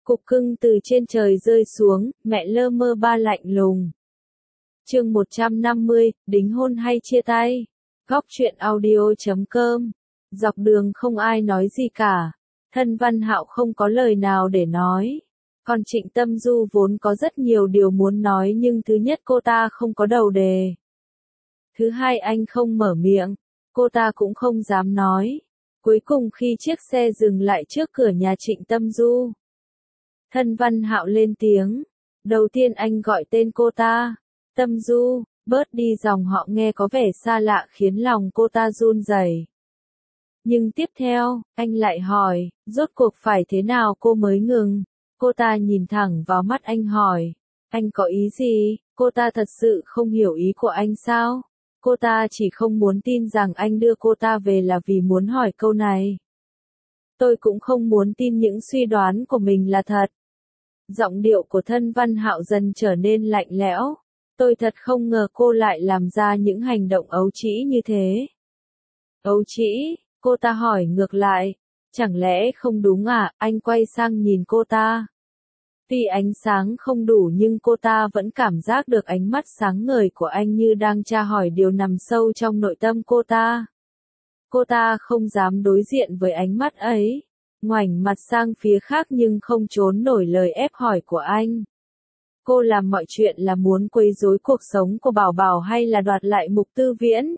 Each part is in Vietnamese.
Cục cưng từ trên trời rơi xuống, mẹ lơ mơ ba lạnh lùng. Chương 150, đính hôn hay chia tay? Góc truyện audio.com. Dọc đường không ai nói gì cả. Thân Văn Hạo không có lời nào để nói. Còn Trịnh Tâm Du vốn có rất nhiều điều muốn nói, nhưng thứ nhất cô ta không có đầu đề. Thứ hai anh không mở miệng, cô ta cũng không dám nói. Cuối cùng khi chiếc xe dừng lại trước cửa nhà Trịnh Tâm Du, Thân Văn Hạo lên tiếng. Đầu tiên anh gọi tên cô ta. Tâm Du. Bớt đi dòng họ nghe có vẻ xa lạ khiến lòng cô ta run rẩy. Nhưng tiếp theo, anh lại hỏi, rốt cuộc phải thế nào cô mới ngừng? Cô ta nhìn thẳng vào mắt anh hỏi, anh có ý gì? Cô ta thật sự không hiểu ý của anh sao? Cô ta chỉ không muốn tin rằng anh đưa cô ta về là vì muốn hỏi câu này. Tôi cũng không muốn tin những suy đoán của mình là thật. Giọng điệu của Thân Văn Hạo dần trở nên lạnh lẽo. Tôi thật không ngờ cô lại làm ra những hành động ấu trĩ như thế. Ấu trĩ? Cô ta hỏi ngược lại. Chẳng lẽ không đúng à? Anh quay sang nhìn cô ta. Tuy ánh sáng không đủ nhưng cô ta vẫn cảm giác được ánh mắt sáng ngời của anh như đang tra hỏi điều nằm sâu trong nội tâm cô ta. Cô ta không dám đối diện với ánh mắt ấy. Ngoảnh mặt sang phía khác nhưng không trốn nổi lời ép hỏi của anh. Cô làm mọi chuyện là muốn quấy rối cuộc sống của Bảo Bảo hay là đoạt lại Mục Tư Viễn?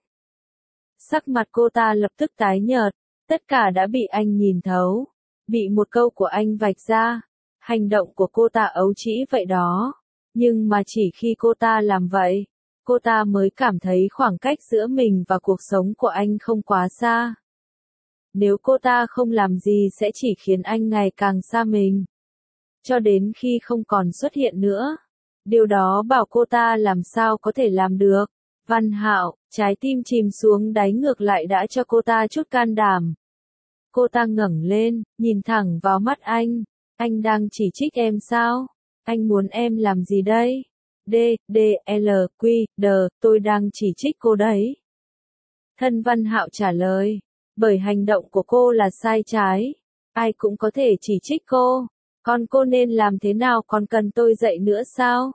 Sắc mặt cô ta lập tức tái nhợt, tất cả đã bị anh nhìn thấu, bị một câu của anh vạch ra. Hành động của cô ta ấu trĩ vậy đó, nhưng mà chỉ khi cô ta làm vậy, cô ta mới cảm thấy khoảng cách giữa mình và cuộc sống của anh không quá xa. Nếu cô ta không làm gì sẽ chỉ khiến anh ngày càng xa mình, cho đến khi không còn xuất hiện nữa. Điều đó bảo cô ta làm sao có thể làm được. Văn Hạo, trái tim chìm xuống đáy ngược lại đã cho cô ta chút can đảm. Cô ta ngẩng lên, nhìn thẳng vào mắt anh. Anh đang chỉ trích em sao? Anh muốn em làm gì đây? Tôi đang chỉ trích cô đấy. Thân Văn Hạo trả lời. Bởi hành động của cô là sai trái. Ai cũng có thể chỉ trích cô. Còn cô nên làm thế nào, còn cần tôi dạy nữa sao?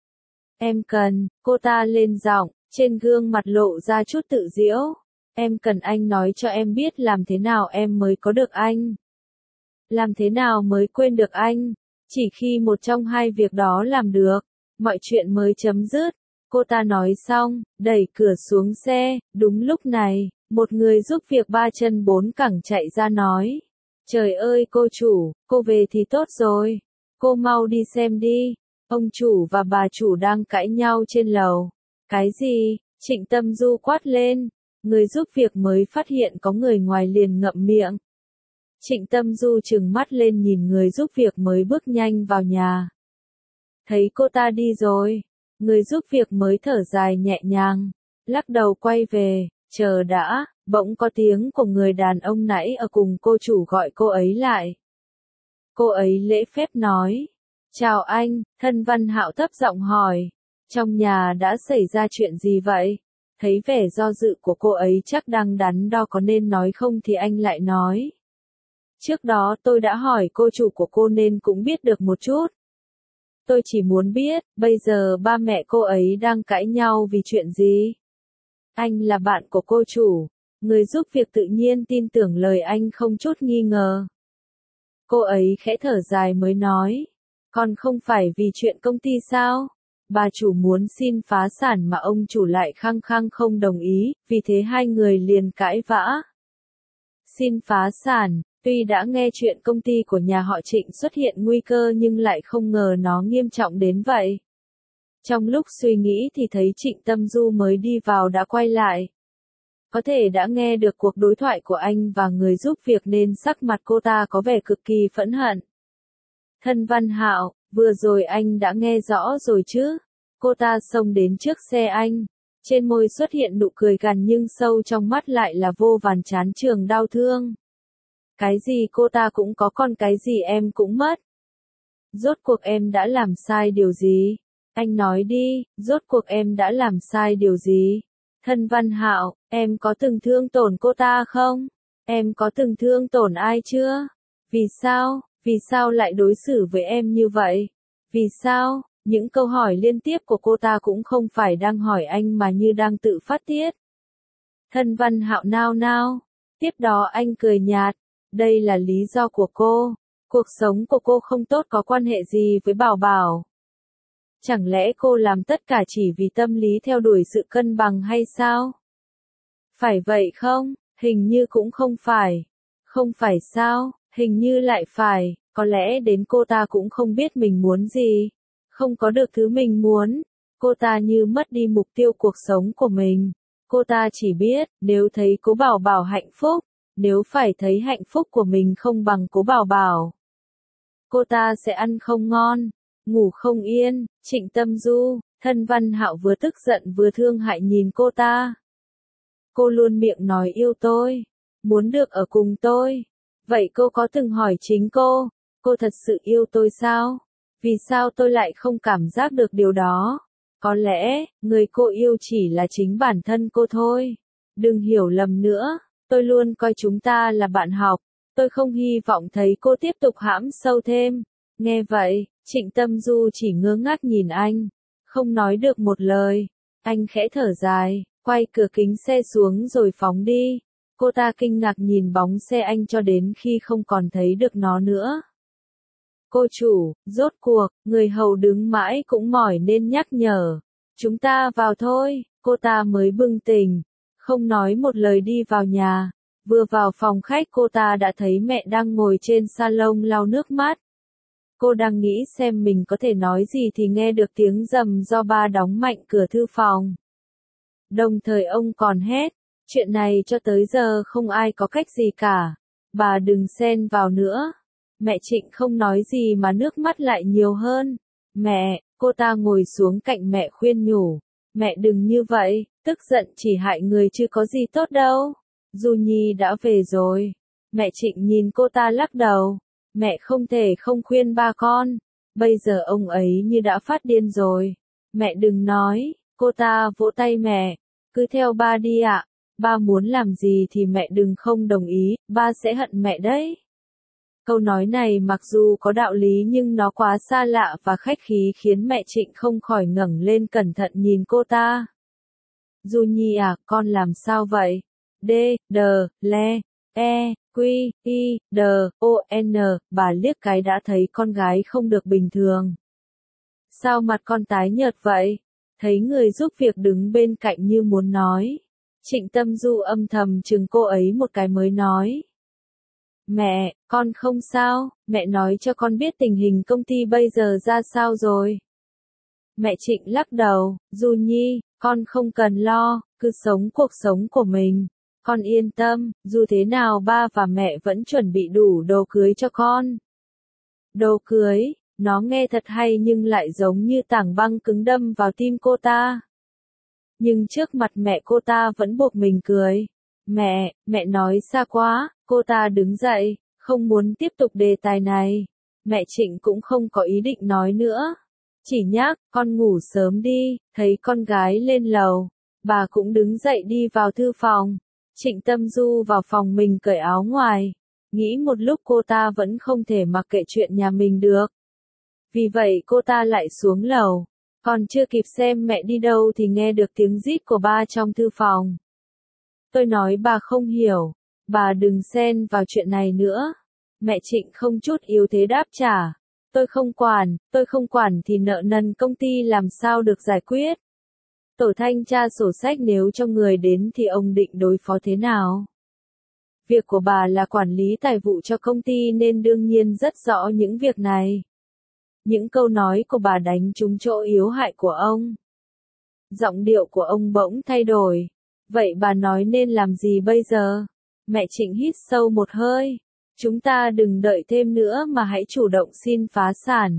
Em cần, cô ta lên giọng, trên gương mặt lộ ra chút tự giễu. Em cần anh nói cho em biết làm thế nào em mới có được anh. Làm thế nào mới quên được anh. Chỉ khi một trong hai việc đó làm được, mọi chuyện mới chấm dứt. Cô ta nói xong, đẩy cửa xuống xe. Đúng lúc này, một người giúp việc ba chân bốn cẳng chạy ra nói. Trời ơi cô chủ, cô về thì tốt rồi. Cô mau đi xem đi. Ông chủ và bà chủ đang cãi nhau trên lầu. Cái gì? Trịnh Tâm Du quát lên. Người giúp việc mới phát hiện có người ngoài liền ngậm miệng. Trịnh Tâm Du trừng mắt lên nhìn người giúp việc mới bước nhanh vào nhà. Thấy cô ta đi rồi, người giúp việc mới thở dài nhẹ nhàng, lắc đầu quay về. Chờ đã, bỗng có tiếng của người đàn ông nãy ở cùng cô chủ gọi cô ấy lại. Cô ấy lễ phép nói. Chào anh, Thân Văn Hạo thấp giọng hỏi. Trong nhà đã xảy ra chuyện gì vậy? Thấy vẻ do dự của cô ấy chắc đang đắn đo có nên nói không thì anh lại nói. Trước đó tôi đã hỏi cô chủ của cô nên cũng biết được một chút. Tôi chỉ muốn biết, bây giờ ba mẹ cô ấy đang cãi nhau vì chuyện gì? Anh là bạn của cô chủ. Người giúp việc tự nhiên tin tưởng lời anh không chút nghi ngờ. Cô ấy khẽ thở dài mới nói. Còn không phải vì chuyện công ty sao? Bà chủ muốn xin phá sản mà ông chủ lại khăng khăng không đồng ý, vì thế hai người liền cãi vã. Xin phá sản, tuy đã nghe chuyện công ty của nhà họ Trịnh xuất hiện nguy cơ nhưng lại không ngờ nó nghiêm trọng đến vậy. Trong lúc suy nghĩ thì thấy Trịnh Tâm Du mới đi vào đã quay lại. Có thể đã nghe được cuộc đối thoại của anh và người giúp việc nên sắc mặt cô ta có vẻ cực kỳ phẫn hận. Thân Văn Hạo, vừa rồi anh đã nghe rõ rồi chứ? Cô ta xông đến trước xe anh. Trên môi xuất hiện nụ cười gằn nhưng sâu trong mắt lại là vô vàn chán chường đau thương. Cái gì cô ta cũng có, còn cái gì em cũng mất. Rốt cuộc em đã làm sai điều gì? Anh nói đi, rốt cuộc em đã làm sai điều gì? Thân Văn Hạo, em có từng thương tổn cô ta không? Em có từng thương tổn ai chưa? Vì sao? Vì sao lại đối xử với em như vậy? Vì sao? Những câu hỏi liên tiếp của cô ta cũng không phải đang hỏi anh mà như đang tự phát tiết. Thân Văn Hạo nao nao. Tiếp đó anh cười nhạt. Đây là lý do của cô. Cuộc sống của cô không tốt có quan hệ gì với Bảo Bảo. Chẳng lẽ cô làm tất cả chỉ vì tâm lý theo đuổi sự cân bằng hay sao? Phải vậy không? Hình như cũng không phải. Không phải sao? Hình như lại phải. Có lẽ đến cô ta cũng không biết mình muốn gì. Không có được thứ mình muốn. Cô ta như mất đi mục tiêu cuộc sống của mình. Cô ta chỉ biết, nếu thấy Cố Bảo Bảo hạnh phúc, nếu phải thấy hạnh phúc của mình không bằng Cố Bảo Bảo, cô ta sẽ ăn không ngon, ngủ không yên. Trịnh Tâm Du, Thân Văn Hạo vừa tức giận vừa thương hại nhìn cô ta. Cô luôn miệng nói yêu tôi, muốn được ở cùng tôi. Vậy cô có từng hỏi chính cô thật sự yêu tôi sao? Vì sao tôi lại không cảm giác được điều đó? Có lẽ, người cô yêu chỉ là chính bản thân cô thôi. Đừng hiểu lầm nữa, tôi luôn coi chúng ta là bạn học. Tôi không hy vọng thấy cô tiếp tục hãm sâu thêm. Nghe vậy, Trịnh Tâm Du chỉ ngơ ngác nhìn anh, không nói được một lời. Anh khẽ thở dài, quay cửa kính xe xuống rồi phóng đi. Cô ta kinh ngạc nhìn bóng xe anh cho đến khi không còn thấy được nó nữa. Cô chủ, rốt cuộc, người hầu đứng mãi cũng mỏi nên nhắc nhở. Chúng ta vào thôi, cô ta mới bừng tỉnh, không nói một lời đi vào nhà. Vừa vào phòng khách cô ta đã thấy mẹ đang ngồi trên salon lau nước mắt. Cô đang nghĩ xem mình có thể nói gì thì nghe được tiếng rầm do ba đóng mạnh cửa thư phòng. Đồng thời ông còn hét, chuyện này cho tới giờ không ai có cách gì cả. Bà đừng xen vào nữa. Mẹ Trịnh không nói gì mà nước mắt lại nhiều hơn. Mẹ, cô ta ngồi xuống cạnh mẹ khuyên nhủ. Mẹ đừng như vậy, tức giận chỉ hại người chứ có gì tốt đâu. Du Nhi đã về rồi. Mẹ Trịnh nhìn cô ta lắc đầu. Mẹ không thể không khuyên ba con. Bây giờ ông ấy như đã phát điên rồi. Mẹ đừng nói, cô ta vỗ tay mẹ. Cứ theo ba đi ạ. Ba muốn làm gì thì mẹ đừng không đồng ý, ba sẽ hận mẹ đấy. Câu nói này mặc dù có đạo lý nhưng nó quá xa lạ và khách khí khiến mẹ Trịnh không khỏi ngẩng lên cẩn thận nhìn cô ta. Du Nhi à, con làm sao vậy? D, D, Le, E, Q, I, D, O, N, bà liếc cái đã thấy con gái không được bình thường. Sao mặt con tái nhợt vậy? Thấy người giúp việc đứng bên cạnh như muốn nói. Trịnh Tâm Du âm thầm chừng cô ấy một cái mới nói. Mẹ, con không sao, mẹ nói cho con biết tình hình công ty bây giờ ra sao rồi. Mẹ Trịnh lắc đầu, Du Nhi, con không cần lo, cứ sống cuộc sống của mình. Con yên tâm, dù thế nào ba và mẹ vẫn chuẩn bị đủ đồ cưới cho con. Đồ cưới, nó nghe thật hay nhưng lại giống như tảng băng cứng đâm vào tim cô ta. Nhưng trước mặt mẹ cô ta vẫn buộc mình cười. Mẹ nói xa quá, cô ta đứng dậy, không muốn tiếp tục đề tài này. Mẹ Trịnh cũng không có ý định nói nữa. Chỉ nhắc, con ngủ sớm đi, thấy con gái lên lầu. Bà cũng đứng dậy đi vào thư phòng. Trịnh Tâm Du vào phòng mình cởi áo ngoài. Nghĩ một lúc cô ta vẫn không thể mặc kệ chuyện nhà mình được. Vì vậy cô ta lại xuống lầu. Còn chưa kịp xem mẹ đi đâu thì nghe được tiếng rít của ba trong thư phòng. Tôi nói bà không hiểu. Bà đừng xen vào chuyện này nữa. Mẹ Trịnh không chút yếu thế đáp trả. Tôi không quản thì nợ nần công ty làm sao được giải quyết. Tổ thanh tra sổ sách nếu cho người đến thì ông định đối phó thế nào? Việc của bà là quản lý tài vụ cho công ty nên đương nhiên rất rõ những việc này. Những câu nói của bà đánh trúng chỗ yếu hại của ông. Giọng điệu của ông bỗng thay đổi. Vậy bà nói nên làm gì bây giờ? Mẹ Trịnh hít sâu một hơi. Chúng ta đừng đợi thêm nữa mà hãy chủ động xin phá sản.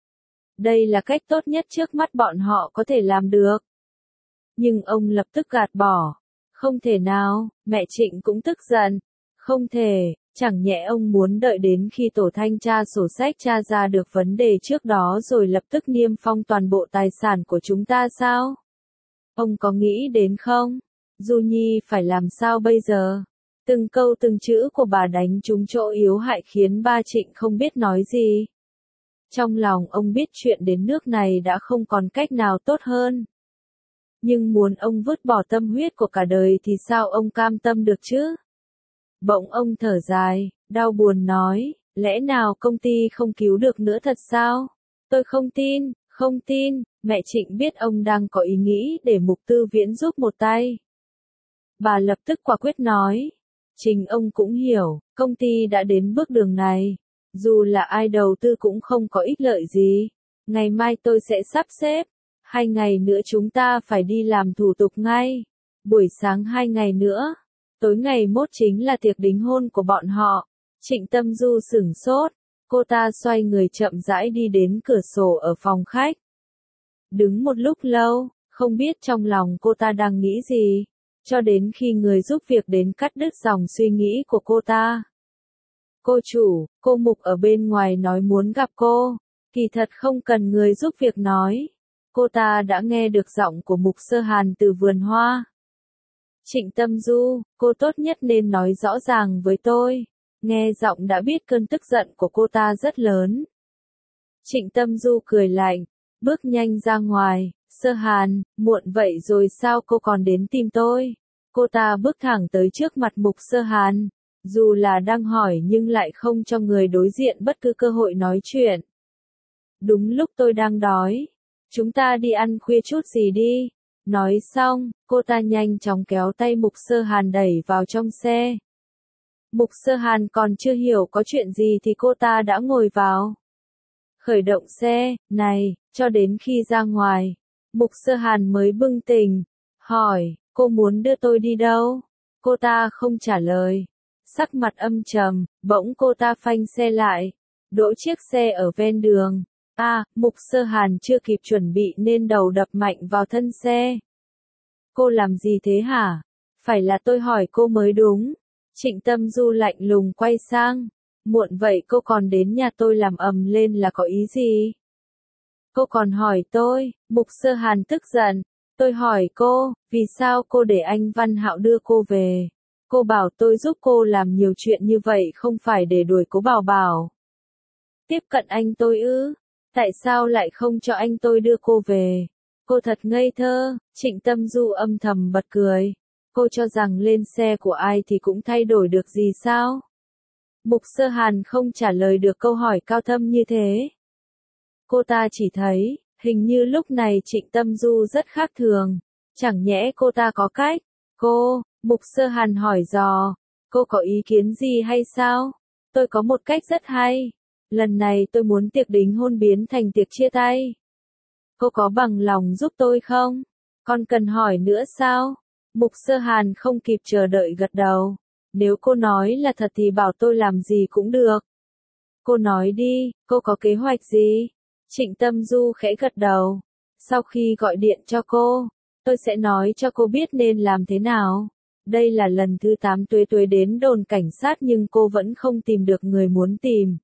Đây là cách tốt nhất trước mắt bọn họ có thể làm được. Nhưng ông lập tức gạt bỏ. Không thể nào, mẹ Trịnh cũng tức giận. Không thể, chẳng nhẽ ông muốn đợi đến khi tổ thanh tra sổ sách tra ra được vấn đề trước đó rồi lập tức niêm phong toàn bộ tài sản của chúng ta sao? Ông có nghĩ đến không? Du Nhi phải làm sao bây giờ? Từng câu từng chữ của bà đánh trúng chỗ yếu hại khiến ba Trịnh không biết nói gì. Trong lòng ông biết chuyện đến nước này đã không còn cách nào tốt hơn. Nhưng muốn ông vứt bỏ tâm huyết của cả đời thì sao ông cam tâm được chứ? Bỗng ông thở dài, đau buồn nói, lẽ nào công ty không cứu được nữa thật sao? Tôi không tin, không tin, mẹ Trịnh biết ông đang có ý nghĩ để Mục Tư Viễn giúp một tay. Bà lập tức quả quyết nói, chính ông cũng hiểu, công ty đã đến bước đường này. Dù là ai đầu tư cũng không có ích lợi gì. Ngày mai tôi sẽ sắp xếp. 2 ngày nữa chúng ta phải đi làm thủ tục ngay. Buổi sáng 2 ngày nữa. Tối ngày mốt chính là tiệc đính hôn của bọn họ. Trịnh Tâm Du sửng sốt. Cô ta xoay người chậm rãi đi đến cửa sổ ở phòng khách. Đứng một lúc lâu, không biết trong lòng cô ta đang nghĩ gì. Cho đến khi người giúp việc đến cắt đứt dòng suy nghĩ của cô ta. Cô chủ, cô Mục ở bên ngoài nói muốn gặp cô. Kỳ thật không cần người giúp việc nói. Cô ta đã nghe được giọng của Mục Sơ Hàn từ vườn hoa. Trịnh Tâm Du, cô tốt nhất nên nói rõ ràng với tôi. Nghe giọng đã biết cơn tức giận của cô ta rất lớn. Trịnh Tâm Du cười lạnh, bước nhanh ra ngoài. Sơ Hàn, muộn vậy rồi sao cô còn đến tìm tôi? Cô ta bước thẳng tới trước mặt Mục Sơ Hàn. Dù là đang hỏi nhưng lại không cho người đối diện bất cứ cơ hội nói chuyện. Đúng lúc tôi đang đói. Chúng ta đi ăn khuya chút gì đi. Nói xong, cô ta nhanh chóng kéo tay Mục Sơ Hàn đẩy vào trong xe. Mục Sơ Hàn còn chưa hiểu có chuyện gì thì cô ta đã ngồi vào. Khởi động xe, này, cho đến khi ra ngoài. Mục Sơ Hàn mới bừng tỉnh. Hỏi, cô muốn đưa tôi đi đâu? Cô ta không trả lời. Sắc mặt âm trầm, bỗng cô ta phanh xe lại, đỗ chiếc xe ở ven đường. Mục Sơ Hàn chưa kịp chuẩn bị nên đầu đập mạnh vào thân xe. Cô làm gì thế hả? Phải là tôi hỏi cô mới đúng. Trịnh Tâm Du lạnh lùng quay sang. Muộn vậy cô còn đến nhà tôi làm ầm lên là có ý gì? Cô còn hỏi tôi, Mục Sơ Hàn tức giận. Tôi hỏi cô, vì sao cô để anh Văn Hạo đưa cô về? Cô bảo tôi giúp cô làm nhiều chuyện như vậy không phải để đuổi Cố Bảo Bảo. Tiếp cận anh tôi ư? Tại sao lại không cho anh tôi đưa cô về? Cô thật ngây thơ. Trịnh Tâm Du âm thầm bật cười. Cô cho rằng lên xe của ai thì cũng thay đổi được gì sao? Mục Sơ Hàn không trả lời được câu hỏi cao thâm như thế. Cô ta chỉ thấy, hình như lúc này Trịnh Tâm Du rất khác thường. Chẳng nhẽ cô ta có cách? Mục Sơ Hàn hỏi dò, cô có ý kiến gì hay sao? Tôi có một cách rất hay. Lần này tôi muốn tiệc đính hôn biến thành tiệc chia tay. Cô có bằng lòng giúp tôi không? Còn cần hỏi nữa sao? Mục Sơ Hàn không kịp chờ đợi gật đầu. Nếu cô nói là thật thì bảo tôi làm gì cũng được. Cô nói đi, cô có kế hoạch gì? Trịnh Tâm Du khẽ gật đầu. Sau khi gọi điện cho cô, tôi sẽ nói cho cô biết nên làm thế nào. Đây là lần thứ 8 Tuế Tuế đến đồn cảnh sát nhưng cô vẫn không tìm được người muốn tìm.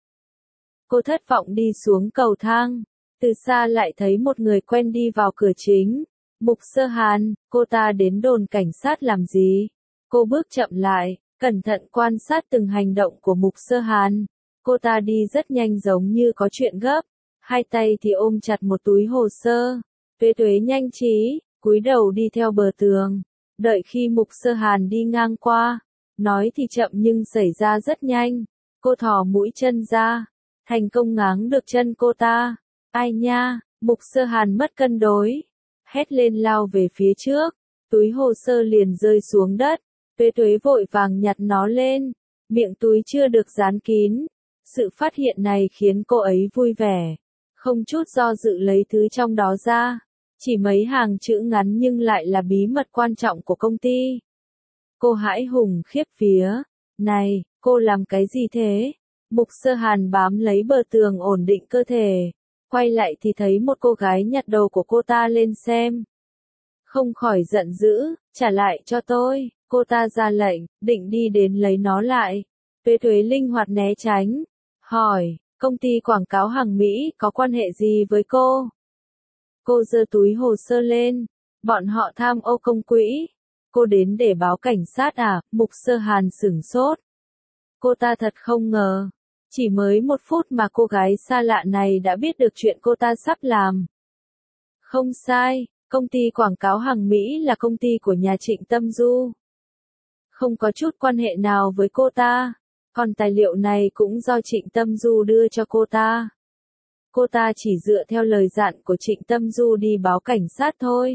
Cô thất vọng đi xuống cầu thang. Từ xa lại thấy một người quen đi vào cửa chính. Mục Sơ Hàn, cô ta đến đồn cảnh sát làm gì? Cô bước chậm lại, cẩn thận quan sát từng hành động của Mục Sơ Hàn. Cô ta đi rất nhanh giống như có chuyện gấp. Hai tay thì ôm chặt một túi hồ sơ. Tuế Tuế nhanh trí, cúi đầu đi theo bờ tường. Đợi khi Mục Sơ Hàn đi ngang qua. Nói thì chậm nhưng xảy ra rất nhanh. Cô thò mũi chân ra. Thành công ngáng được chân cô ta. Ai nha, Mục Sơ Hàn mất cân đối. Hét lên lao về phía trước. Túi hồ sơ liền rơi xuống đất. Tuế Tuế vội vàng nhặt nó lên. Miệng túi chưa được dán kín. Sự phát hiện này khiến cô ấy vui vẻ. Không chút do dự lấy thứ trong đó ra. Chỉ mấy hàng chữ ngắn nhưng lại là bí mật quan trọng của công ty. Cô hãi hùng khiếp vía. Này, cô làm cái gì thế? Mục Sơ Hàn bám lấy bờ tường ổn định cơ thể. Quay lại thì thấy một cô gái nhặt đồ của cô ta lên xem. Không khỏi giận dữ, trả lại cho tôi. Cô ta ra lệnh, định đi đến lấy nó lại. Tuế Tuế linh hoạt né tránh. Hỏi, công ty quảng cáo hàng Mỹ có quan hệ gì với cô? Cô giơ túi hồ sơ lên. Bọn họ tham ô công quỹ. Cô đến để báo cảnh sát à? Mục Sơ Hàn sửng sốt. Cô ta thật không ngờ. Chỉ mới 1 phút mà cô gái xa lạ này đã biết được chuyện cô ta sắp làm. Không sai, công ty quảng cáo hàng Mỹ là công ty của nhà Trịnh Tâm Du. Không có chút quan hệ nào với cô ta. Còn tài liệu này cũng do Trịnh Tâm Du đưa cho cô ta. Cô ta chỉ dựa theo lời dặn của Trịnh Tâm Du đi báo cảnh sát thôi.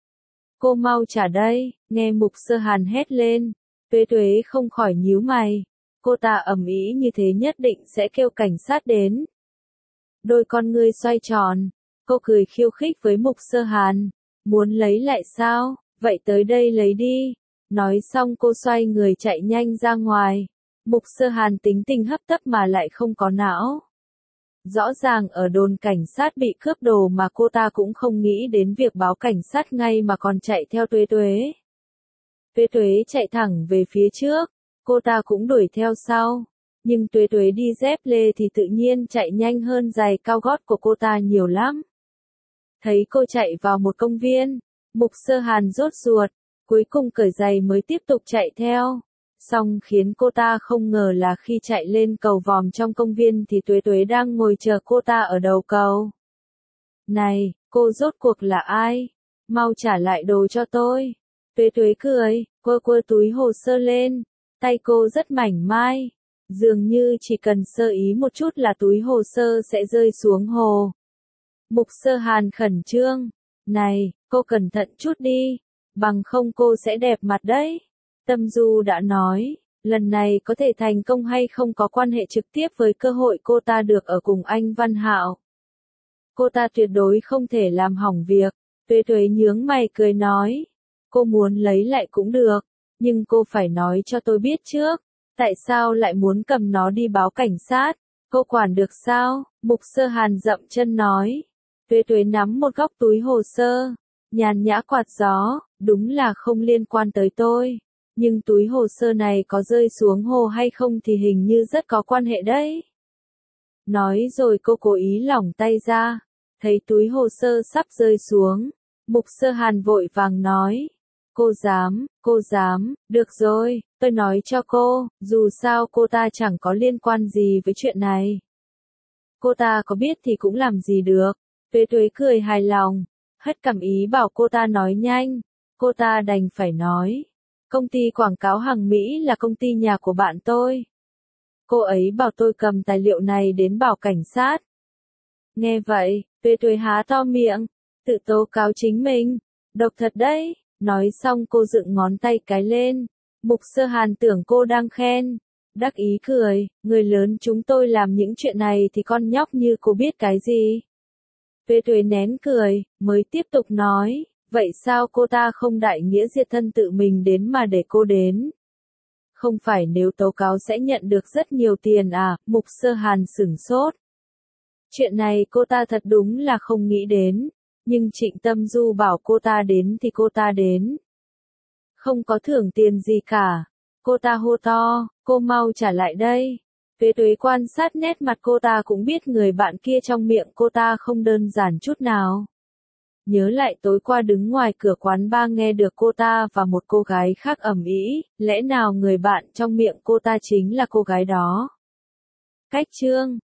Cô mau trả đây, nghe Mục Sơ Hàn hét lên. Tuế Tuế không khỏi nhíu mày. Cô ta ầm ĩ như thế nhất định sẽ kêu cảnh sát đến. Đôi con ngươi xoay tròn. Cô cười khiêu khích với Mục Sơ Hàn. Muốn lấy lại sao? Vậy tới đây lấy đi. Nói xong cô xoay người chạy nhanh ra ngoài. Mục Sơ Hàn tính tình hấp tấp mà lại không có não. Rõ ràng ở đồn cảnh sát bị cướp đồ mà cô ta cũng không nghĩ đến việc báo cảnh sát ngay mà còn chạy theo Tuế Tuế. Tuế Tuế chạy thẳng về phía trước, cô ta cũng đuổi theo sau. Nhưng Tuế Tuế đi dép lê thì tự nhiên chạy nhanh hơn giày cao gót của cô ta nhiều lắm. Thấy cô chạy vào một công viên, Mục Sơ Hàn rốt ruột, cuối cùng cởi giày mới tiếp tục chạy theo. Song khiến cô ta không ngờ là khi chạy lên cầu vòm trong công viên thì Tuế Tuế đang ngồi chờ cô ta ở đầu cầu. Này, cô rốt cuộc là ai? Mau trả lại đồ cho tôi. Tuế Tuế cười, quơ quơ túi hồ sơ lên. Tay cô rất mảnh mai. Dường như chỉ cần sơ ý một chút là túi hồ sơ sẽ rơi xuống hồ. Mục Sơ Hàn khẩn trương. Này, cô cẩn thận chút đi. Bằng không cô sẽ đẹp mặt đấy. Tâm Du đã nói, lần này có thể thành công hay không có quan hệ trực tiếp với cơ hội cô ta được ở cùng anh Văn Hạo. Cô ta tuyệt đối không thể làm hỏng việc. Tuế Tuế nhướng mày cười nói, cô muốn lấy lại cũng được, nhưng cô phải nói cho tôi biết trước, tại sao lại muốn cầm nó đi báo cảnh sát, cô quản được sao? Mục Sơ Hàn dậm chân nói. Tuế Tuế nắm một góc túi hồ sơ, nhàn nhã quạt gió, đúng là không liên quan tới tôi. Nhưng túi hồ sơ này có rơi xuống hồ hay không thì hình như rất có quan hệ đấy. Nói rồi cô cố ý lỏng tay ra, thấy túi hồ sơ sắp rơi xuống. Mục Sơ Hàn vội vàng nói. Cô dám, được rồi, tôi nói cho cô, dù sao cô ta chẳng có liên quan gì với chuyện này. Cô ta có biết thì cũng làm gì được. Tuế Tuế cười hài lòng, hất cằm ý bảo cô ta nói nhanh. Cô ta đành phải nói. Công ty quảng cáo hàng Mỹ là công ty nhà của bạn tôi. Cô ấy bảo tôi cầm tài liệu này đến bảo cảnh sát. Nghe vậy, Tuế Tuế há to miệng, tự tố cáo chính mình. Độc thật đấy, nói xong cô dựng ngón tay cái lên. Mục Sơ Hàn tưởng cô đang khen. Đắc ý cười, người lớn chúng tôi làm những chuyện này thì con nhóc như cô biết cái gì. Tuế Tuế nén cười, mới tiếp tục nói. Vậy sao cô ta không đại nghĩa diệt thân tự mình đến mà để cô đến? Không phải nếu tố cáo sẽ nhận được rất nhiều tiền à? Mục Sơ Hàn sửng sốt. Chuyện này cô ta thật đúng là không nghĩ đến. Nhưng Trịnh Tâm Du bảo cô ta đến thì cô ta đến. Không có thưởng tiền gì cả. Cô ta hô to, cô mau trả lại đây. Tuế Tuế quan sát nét mặt cô ta cũng biết người bạn kia trong miệng cô ta không đơn giản chút nào. Nhớ lại tối qua đứng ngoài cửa quán bar nghe được cô ta và một cô gái khác ầm ĩ, lẽ nào người bạn trong miệng cô ta chính là cô gái đó? Cách chương